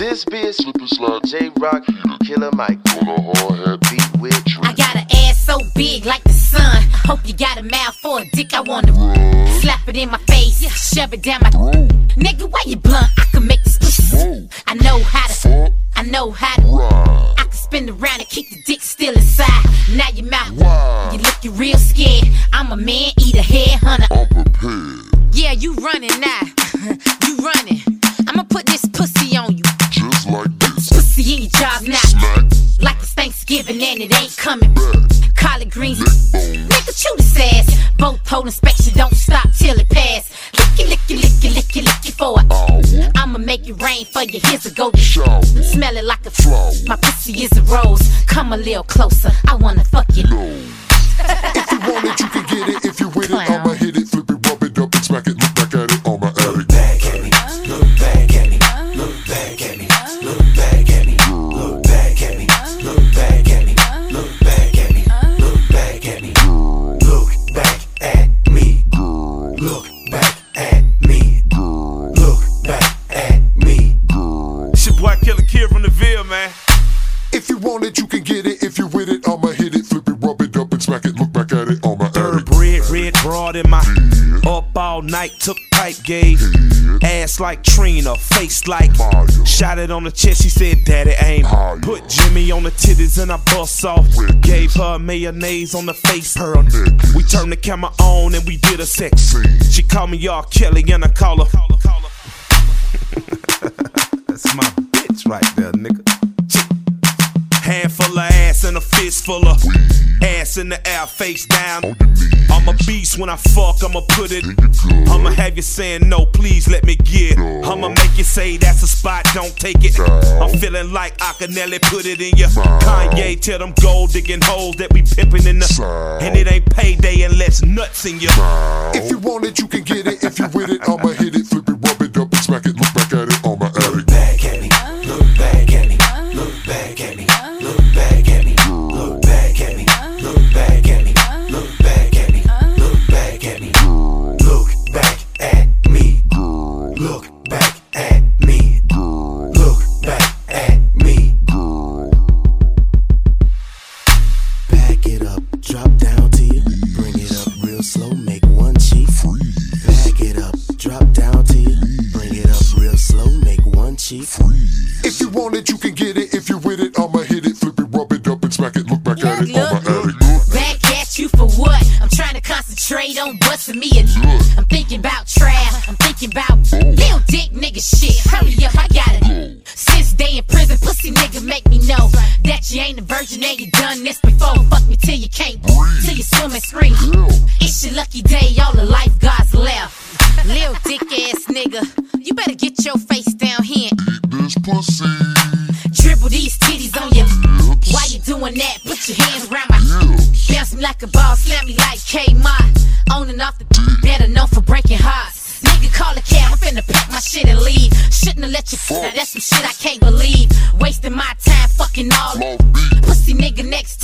This bitch Slippery Slide, J-Rock, Killer Mike on a hard hat beat with Tree. I got an ass so big like the sun. Hope you got a mouth for a dick. I wanna slap it in my face, shove it down my throat. Nigga, why you blunt? I can make this pussy. I know how to. I know how to. I can spin around and keep the dick still inside. Now your mouth, you looking real scared. I'm a man eater, headhunter. I'm prepared. Yeah, you running now. You running. I'ma put this pussy on you. Just like this. Pussy in your jaws now. Smack. Like it's Thanksgiving and it ain't coming. Back. Collard greens. Nigga, chew this ass. Both pole inspection don't stop till it pass. Licky, licky, licky, licky, licky for it. I'ma make it rain for you. Here's a golden shower. Smell it like a flower. My pussy is a rose. Come a little closer. I wanna fuck you. No. If you want it, you can get it. If you with it, I'ma hit it, flip it, rub it up and smack it. Look back at it on my attic. Look back at me. Look back at me. Look back at me. Look back at me. Look back at me. Look back at me. Look back at me. Look back at me. Look back at me. Look back at me. Look back at me. It's your boy Killer Kid from the Ville, man. If you want it, you can get it. If you with it, I'ma hit it, flip it, rub it up and smack it. Look back at it on my attic. Red broad in my up all night, took pipe gauge. Ass like Trina, face like Mario. Shot it on the chest, she said, Daddy aim. Mario. Put Jimmy on the titties and I bust off. Gave her mayonnaise on the face. Her we turned the camera on and we did a sex. She called me y'all Kelly and I call her. That's my bitch right there, nigga. Handful of ass and a fist full of ass in the air, face down. I'm a beast when I fuck, I'ma put it. I'ma have you saying no, please let me get. I'ma make you say that's a spot, don't take it. I'm feeling like Akinelli, put it in ya. Kanye, tell them gold digging holes that we pimpin' in the. And it ain't payday unless nuts in ya. If you want it, you can get it. If you with it, I'ma hit it, flip it, rub it up and smack it. Look back at it on my attic. Look back at me. Look back at me. Look back at me. Look back at me. Look back at me. Look back at me. Look back at me. Look back at me. Look back at me. Look back at me. Look back at me. Back it up, drop down to you. Bring it up real slow, make one cheek. Back it up, drop down to you. Bring it up real slow, make one cheek. If you want it, you can get it. If you with it, I'ma hit it, flip it, rub it up and smack it. Look back at it on my attic. Back at you for what? I'm trying to concentrate on busting me a I'm thinking about trap. I'm thinking about little dick nigga shit. Hurry up, I gotta. Since they in prison, pussy nigga make me know that you ain't a virgin and you done this before. Fuck me till you can't, till you swim and scream. It's your lucky day, all the lifeguards left. Little dick ass nigga, you better get your face down here. Eat this pussy. Dribble these titties on you. Why you doing that? Put your hands around my bounce me like a ball, slam me like K-Mod. On and off the better known for breaking hearts. Nigga call a cab, I'm finna pack my shit and leave. Shouldn't have let you now that's some shit I can't believe. Wasting my time fucking all pussy nigga next